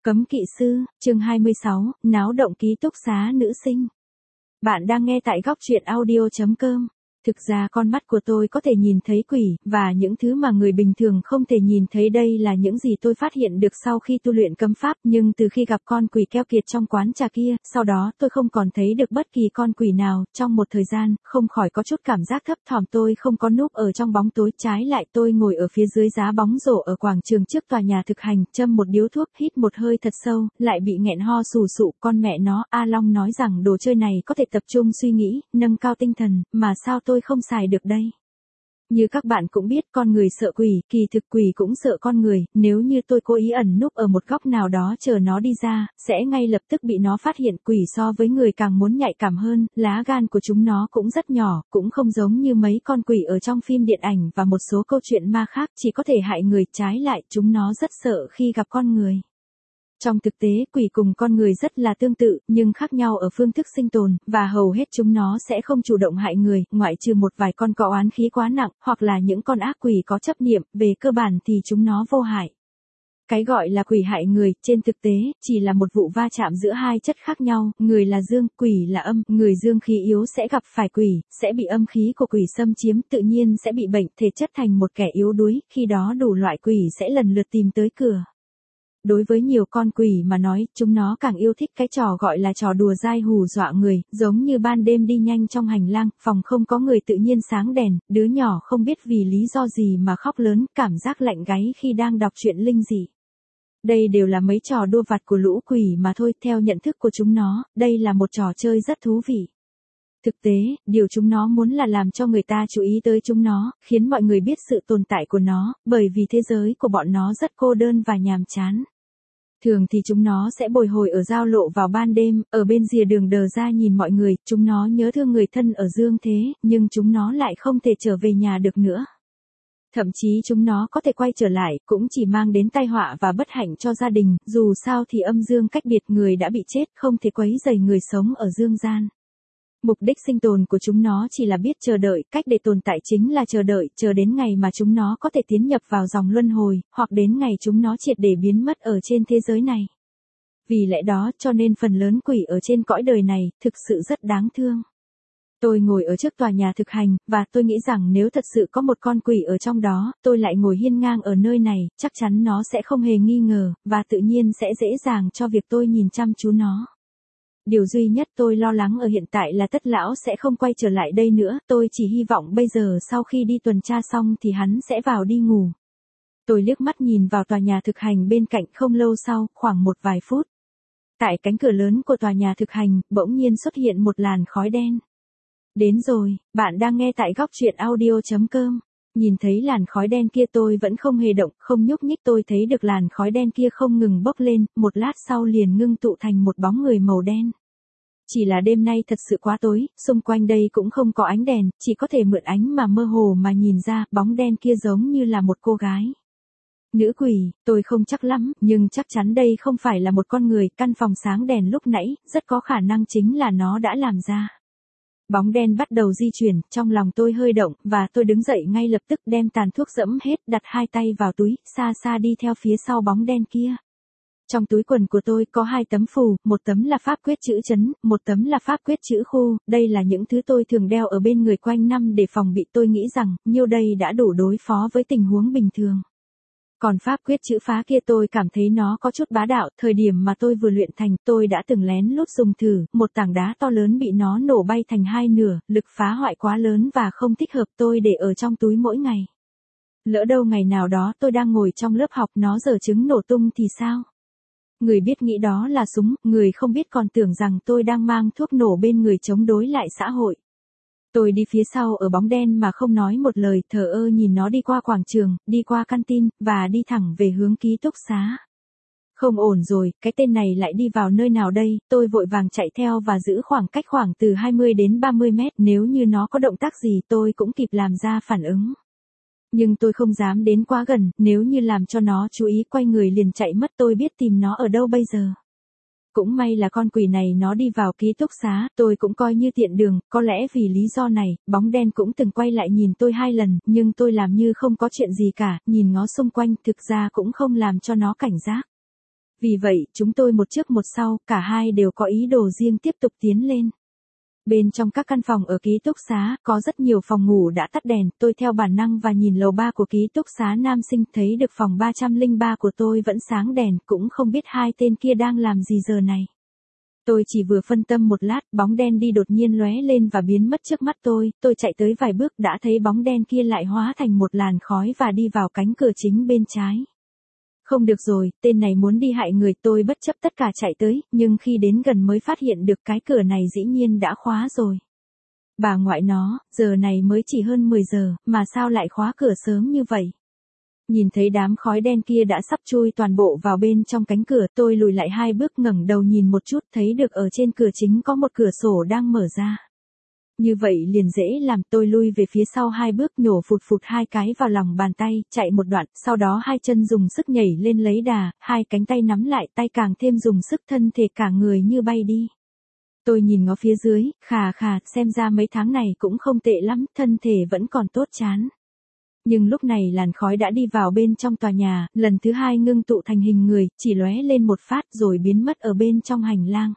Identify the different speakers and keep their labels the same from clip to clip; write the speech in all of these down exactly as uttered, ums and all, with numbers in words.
Speaker 1: Cấm kỵ sư, chương hai mươi sáu, náo động ký túc xá nữ sinh. Bạn đang nghe tại góc truyện audio chấm com. Thực ra con mắt của tôi có thể nhìn thấy quỷ, và những thứ mà người bình thường không thể nhìn thấy, đây là những gì tôi phát hiện được sau khi tu luyện cấm pháp. Nhưng từ khi gặp con quỷ keo kiệt trong quán trà kia, sau đó tôi không còn thấy được bất kỳ con quỷ nào. Trong một thời gian, không khỏi có chút cảm giác thấp thỏm. Tôi không có núp ở trong bóng tối, trái lại tôi ngồi ở phía dưới giá bóng rổ ở quảng trường trước tòa nhà thực hành, châm một điếu thuốc, hít một hơi thật sâu, lại bị nghẹn ho sù sụ. Con mẹ nó, A Long nói rằng đồ chơi này có thể tập trung suy nghĩ, nâng cao tinh thần, mà sao tôi không xài được đây? Như các bạn cũng biết, con người sợ quỷ, kỳ thực quỷ cũng sợ con người. Nếu như tôi cố ý ẩn núp ở một góc nào đó chờ nó đi ra, sẽ ngay lập tức bị nó phát hiện. Quỷ so với người càng muốn nhạy cảm hơn, lá gan của chúng nó cũng rất nhỏ, cũng không giống như mấy con quỷ ở trong phim điện ảnh và một số câu chuyện ma khác, chỉ có thể hại người. Trái lại, chúng nó rất sợ khi gặp con người. Trong thực tế, quỷ cùng con người rất là tương tự, nhưng khác nhau ở phương thức sinh tồn, và hầu hết chúng nó sẽ không chủ động hại người, ngoại trừ một vài con có oán khí quá nặng, hoặc là những con ác quỷ có chấp niệm. Về cơ bản thì chúng nó vô hại. Cái gọi là quỷ hại người, trên thực tế, chỉ là một vụ va chạm giữa hai chất khác nhau, người là dương, quỷ là âm. Người dương khí yếu sẽ gặp phải quỷ, sẽ bị âm khí của quỷ xâm chiếm, tự nhiên sẽ bị bệnh, thể chất thành một kẻ yếu đuối, khi đó đủ loại quỷ sẽ lần lượt tìm tới cửa. Đối với nhiều con quỷ mà nói, chúng nó càng yêu thích cái trò gọi là trò đùa dai hù dọa người, giống như ban đêm đi nhanh trong hành lang, phòng không có người tự nhiên sáng đèn, đứa nhỏ không biết vì lý do gì mà khóc lớn, cảm giác lạnh gáy khi đang đọc truyện linh dị. Đây đều là mấy trò đùa vặt của lũ quỷ mà thôi. Theo nhận thức của chúng nó, đây là một trò chơi rất thú vị. Thực tế, điều chúng nó muốn là làm cho người ta chú ý tới chúng nó, khiến mọi người biết sự tồn tại của nó, bởi vì thế giới của bọn nó rất cô đơn và nhàm chán. Thường thì chúng nó sẽ bồi hồi ở giao lộ vào ban đêm, ở bên rìa đường đờ ra nhìn mọi người. Chúng nó nhớ thương người thân ở dương thế, nhưng chúng nó lại không thể trở về nhà được nữa. Thậm chí chúng nó có thể quay trở lại, cũng chỉ mang đến tai họa và bất hạnh cho gia đình. Dù sao thì âm dương cách biệt, người đã bị chết không thể quấy rầy người sống ở dương gian. Mục đích sinh tồn của chúng nó chỉ là biết chờ đợi, cách để tồn tại chính là chờ đợi, chờ đến ngày mà chúng nó có thể tiến nhập vào dòng luân hồi, hoặc đến ngày chúng nó triệt để biến mất ở trên thế giới này. Vì lẽ đó, cho nên phần lớn quỷ ở trên cõi đời này, thực sự rất đáng thương. Tôi ngồi ở trước tòa nhà thực hành, và tôi nghĩ rằng nếu thật sự có một con quỷ ở trong đó, tôi lại ngồi hiên ngang ở nơi này, chắc chắn nó sẽ không hề nghi ngờ, và tự nhiên sẽ dễ dàng cho việc tôi nhìn chăm chú nó. Điều duy nhất tôi lo lắng ở hiện tại là Tất lão sẽ không quay trở lại đây nữa, tôi chỉ hy vọng bây giờ sau khi đi tuần tra xong thì hắn sẽ vào đi ngủ. Tôi liếc mắt nhìn vào tòa nhà thực hành bên cạnh. Không lâu sau, khoảng một vài phút, tại cánh cửa lớn của tòa nhà thực hành, bỗng nhiên xuất hiện một làn khói đen. Đến rồi, bạn đang nghe tại góc truyện audio chấm com. Nhìn thấy làn khói đen kia tôi vẫn không hề động, không nhúc nhích. Tôi thấy được làn khói đen kia không ngừng bốc lên, một lát sau liền ngưng tụ thành một bóng người màu đen. Chỉ là đêm nay thật sự quá tối, xung quanh đây cũng không có ánh đèn, chỉ có thể mượn ánh mà mơ hồ mà nhìn ra, bóng đen kia giống như là một cô gái. Nữ quỷ, tôi không chắc lắm, nhưng chắc chắn đây không phải là một con người. Căn phòng sáng đèn lúc nãy, rất có khả năng chính là nó đã làm ra. Bóng đen bắt đầu di chuyển, trong lòng tôi hơi động, và tôi đứng dậy ngay lập tức, đem tàn thuốc dẫm hết, đặt hai tay vào túi, xa xa đi theo phía sau bóng đen kia. Trong túi quần của tôi có hai tấm phù, một tấm là pháp quyết chữ chấn, một tấm là pháp quyết chữ khu. Đây là những thứ tôi thường đeo ở bên người quanh năm để phòng bị. Tôi nghĩ rằng, nhiêu đây đã đủ đối phó với tình huống bình thường. Còn pháp quyết chữ phá kia tôi cảm thấy nó có chút bá đạo. Thời điểm mà tôi vừa luyện thành, tôi đã từng lén lút dùng thử, một tảng đá to lớn bị nó nổ bay thành hai nửa, lực phá hoại quá lớn và không thích hợp tôi để ở trong túi mỗi ngày. Lỡ đâu ngày nào đó tôi đang ngồi trong lớp học nó giở trứng nổ tung thì sao? Người biết nghĩ đó là súng, người không biết còn tưởng rằng tôi đang mang thuốc nổ bên người chống đối lại xã hội. Tôi đi phía sau ở bóng đen mà không nói một lời, thờ ơ nhìn nó đi qua quảng trường, đi qua canteen, và đi thẳng về hướng ký túc xá. Không ổn rồi, cái tên này lại đi vào nơi nào đây? Tôi vội vàng chạy theo và giữ khoảng cách khoảng từ hai mươi đến ba mươi mét, nếu như nó có động tác gì tôi cũng kịp làm ra phản ứng. Nhưng tôi không dám đến quá gần, nếu như làm cho nó chú ý quay người liền chạy mất, tôi biết tìm nó ở đâu bây giờ. Cũng may là con quỷ này nó đi vào ký túc xá, tôi cũng coi như tiện đường. Có lẽ vì lý do này, bóng đen cũng từng quay lại nhìn tôi hai lần, nhưng tôi làm như không có chuyện gì cả, nhìn ngó xung quanh, thực ra cũng không làm cho nó cảnh giác. Vì vậy, chúng tôi một trước một sau, cả hai đều có ý đồ riêng tiếp tục tiến lên. Bên trong các căn phòng ở ký túc xá, có rất nhiều phòng ngủ đã tắt đèn, tôi theo bản năng và nhìn lầu ba của ký túc xá nam sinh, thấy được phòng ba trăm lẻ ba của tôi vẫn sáng đèn, cũng không biết hai tên kia đang làm gì giờ này. Tôi chỉ vừa phân tâm một lát, bóng đen đi đột nhiên lóe lên và biến mất trước mắt tôi, tôi chạy tới vài bước đã thấy bóng đen kia lại hóa thành một làn khói và đi vào cánh cửa chính bên trái. Không được rồi, tên này muốn đi hại người, tôi bất chấp tất cả chạy tới, nhưng khi đến gần mới phát hiện được cái cửa này dĩ nhiên đã khóa rồi. Bà ngoại nó, giờ này mới chỉ hơn mười giờ, mà sao lại khóa cửa sớm như vậy? Nhìn thấy đám khói đen kia đã sắp chui toàn bộ vào bên trong cánh cửa, tôi lùi lại hai bước ngẩng đầu nhìn một chút, thấy được ở trên cửa chính có một cửa sổ đang mở ra. Như vậy liền dễ làm, tôi lui về phía sau hai bước, nhổ phụt phụt hai cái vào lòng bàn tay, chạy một đoạn, sau đó hai chân dùng sức nhảy lên lấy đà, hai cánh tay nắm lại, tay càng thêm dùng sức, thân thể cả người như bay đi. Tôi nhìn ngó phía dưới, khà khà, xem ra mấy tháng này cũng không tệ lắm, thân thể vẫn còn tốt chán. Nhưng lúc này làn khói đã đi vào bên trong tòa nhà, lần thứ hai ngưng tụ thành hình người, chỉ lóe lên một phát rồi biến mất ở bên trong hành lang.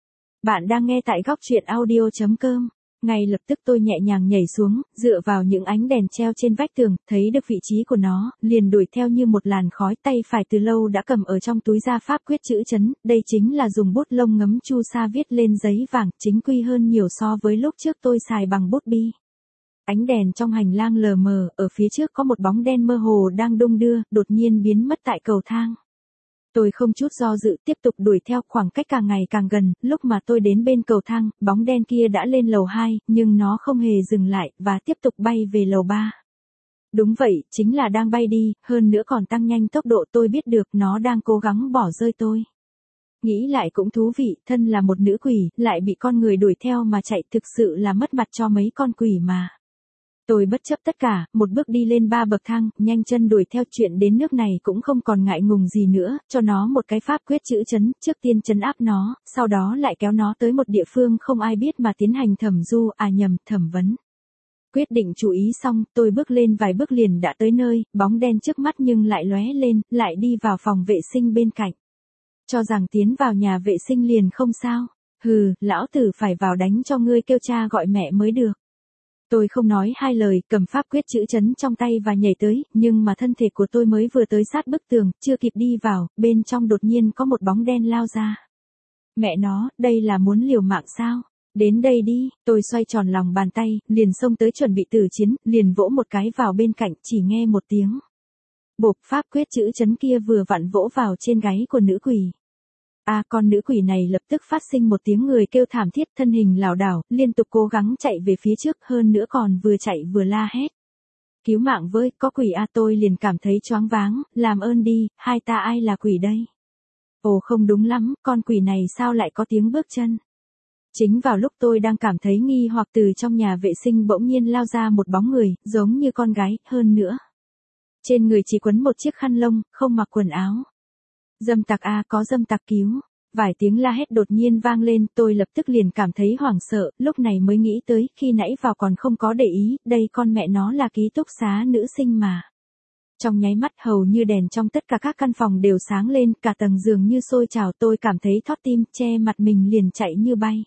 Speaker 1: Bạn đang nghe tại góc truyện audio chấm com. Ngay lập tức tôi nhẹ nhàng nhảy xuống, dựa vào những ánh đèn treo trên vách tường, thấy được vị trí của nó, liền đuổi theo như một làn khói, tay phải từ lâu đã cầm ở trong túi ra pháp quyết chữ chấn, đây chính là dùng bút lông ngấm chu sa viết lên giấy vàng, chính quy hơn nhiều so với lúc trước tôi xài bằng bút bi. Ánh đèn trong hành lang lờ mờ, ở phía trước có một bóng đen mơ hồ đang đung đưa, đột nhiên biến mất tại cầu thang. Tôi không chút do dự tiếp tục đuổi theo, khoảng cách càng ngày càng gần, lúc mà tôi đến bên cầu thang, bóng đen kia đã lên lầu hai, nhưng nó không hề dừng lại, và tiếp tục bay về lầu ba. Đúng vậy, chính là đang bay đi, hơn nữa còn tăng nhanh tốc độ, tôi biết được nó đang cố gắng bỏ rơi tôi. Nghĩ lại cũng thú vị, thân là một nữ quỷ, lại bị con người đuổi theo mà chạy, thực sự là mất mặt cho mấy con quỷ mà. Tôi bất chấp tất cả, một bước đi lên ba bậc thang, nhanh chân đuổi theo, chuyện đến nước này cũng không còn ngại ngùng gì nữa, cho nó một cái pháp quyết chữ chấn, trước tiên trấn áp nó, sau đó lại kéo nó tới một địa phương không ai biết mà tiến hành thẩm du, à nhầm, thẩm vấn. Quyết định chú ý xong, tôi bước lên vài bước liền đã tới nơi, bóng đen trước mắt nhưng lại lóe lên, lại đi vào phòng vệ sinh bên cạnh. Cho rằng tiến vào nhà vệ sinh liền không sao, hừ, lão tử phải vào đánh cho ngươi kêu cha gọi mẹ mới được. Tôi không nói hai lời, cầm pháp quyết chữ chấn trong tay và nhảy tới, nhưng mà thân thể của tôi mới vừa tới sát bức tường, chưa kịp đi vào, bên trong đột nhiên có một bóng đen lao ra. Mẹ nó, đây là muốn liều mạng sao? Đến đây đi, tôi xoay tròn lòng bàn tay, liền xông tới chuẩn bị tử chiến, liền vỗ một cái vào bên cạnh, chỉ nghe một tiếng. Bộp, pháp quyết chữ chấn kia vừa vặn vỗ vào trên gáy của nữ quỷ. À, con nữ quỷ này lập tức phát sinh một tiếng người kêu thảm thiết, thân hình lảo đảo, liên tục cố gắng chạy về phía trước, hơn nữa còn vừa chạy vừa la hét. Cứu mạng với, có quỷ à, tôi liền cảm thấy choáng váng, làm ơn đi, hai ta ai là quỷ đây? Ồ không đúng lắm, con quỷ này sao lại có tiếng bước chân? Chính vào lúc tôi đang cảm thấy nghi hoặc, từ trong nhà vệ sinh bỗng nhiên lao ra một bóng người, giống như con gái, hơn nữa. Trên người chỉ quấn một chiếc khăn lông, không mặc quần áo. Dâm tặc a, có dâm tặc cứu. Vài tiếng la hét đột nhiên vang lên, tôi lập tức liền cảm thấy hoảng sợ, lúc này mới nghĩ tới, khi nãy vào còn không có để ý, đây con mẹ nó là ký túc xá nữ sinh mà. Trong nháy mắt hầu như đèn trong tất cả các căn phòng đều sáng lên, cả tầng giường như sôi trào, tôi cảm thấy thót tim, che mặt mình liền chạy như bay.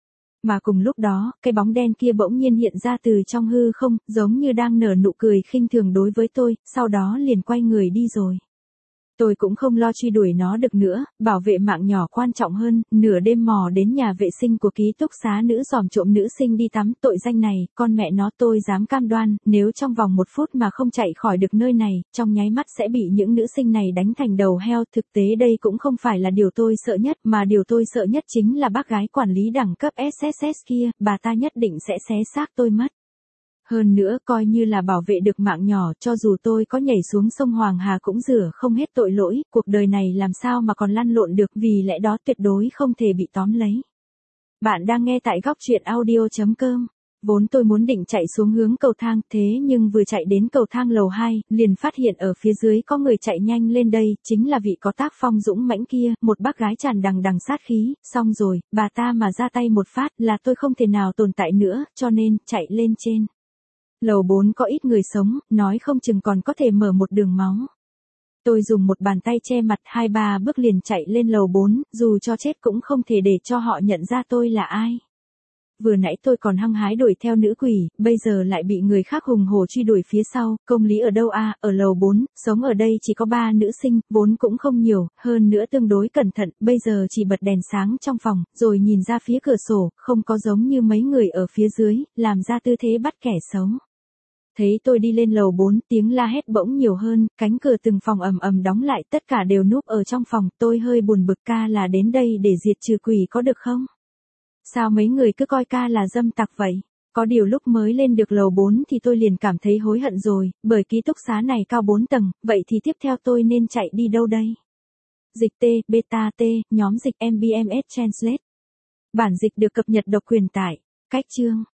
Speaker 1: Mà cùng lúc đó, cái bóng đen kia bỗng nhiên hiện ra từ trong hư không, giống như đang nở nụ cười khinh thường đối với tôi, sau đó liền quay người đi rồi. Tôi cũng không lo truy đuổi nó được nữa, bảo vệ mạng nhỏ quan trọng hơn, nửa đêm mò đến nhà vệ sinh của ký túc xá nữ dòm trộm nữ sinh đi tắm, tội danh này, con mẹ nó tôi dám cam đoan, nếu trong vòng một phút mà không chạy khỏi được nơi này, trong nháy mắt sẽ bị những nữ sinh này đánh thành đầu heo, thực tế đây cũng không phải là điều tôi sợ nhất, mà điều tôi sợ nhất chính là bác gái quản lý đẳng cấp ét ét ét kia, bà ta nhất định sẽ xé xác tôi mất. Hơn nữa coi như là bảo vệ được mạng nhỏ, cho dù tôi có nhảy xuống sông Hoàng Hà cũng rửa không hết tội lỗi, cuộc đời này làm sao mà còn lăn lộn được, vì lẽ đó tuyệt đối không thể bị tóm lấy. Bạn đang nghe tại góc truyện audio chấm com. Vốn tôi muốn định chạy xuống hướng cầu thang, thế nhưng vừa chạy đến cầu thang lầu hai, liền phát hiện ở phía dưới có người chạy nhanh lên đây, chính là vị có tác phong dũng mãnh kia, một bác gái tràn đằng đằng sát khí, xong rồi, bà ta mà ra tay một phát là tôi không thể nào tồn tại nữa, cho nên, chạy lên trên. Lầu bốn có ít người sống, nói không chừng còn có thể mở một đường máu. Tôi dùng một bàn tay che mặt hai ba bước liền chạy lên lầu bốn, dù cho chết cũng không thể để cho họ nhận ra tôi là ai. Vừa nãy tôi còn hăng hái đuổi theo nữ quỷ, bây giờ lại bị người khác hùng hổ truy đuổi phía sau, công lý ở đâu à, ở lầu bốn, sống ở đây chỉ có ba nữ sinh, vốn cũng không nhiều, hơn nữa tương đối cẩn thận, bây giờ chỉ bật đèn sáng trong phòng, rồi nhìn ra phía cửa sổ, không có giống như mấy người ở phía dưới, làm ra tư thế bắt kẻ xấu. Thấy tôi đi lên lầu bốn, tiếng la hét bỗng nhiều hơn, cánh cửa từng phòng ầm ầm đóng lại, tất cả đều núp ở trong phòng, tôi hơi buồn bực, ca là đến đây để diệt trừ quỷ có được không? Sao mấy người cứ coi ca là dâm tặc vậy? Có điều lúc mới lên được lầu bốn thì tôi liền cảm thấy hối hận rồi, bởi ký túc xá này cao bốn tầng, vậy thì tiếp theo tôi nên chạy đi đâu đây? Dịch T, Beta T, nhóm dịch em bê em ét Translate. Bản dịch được cập nhật độc quyền tại cách chương.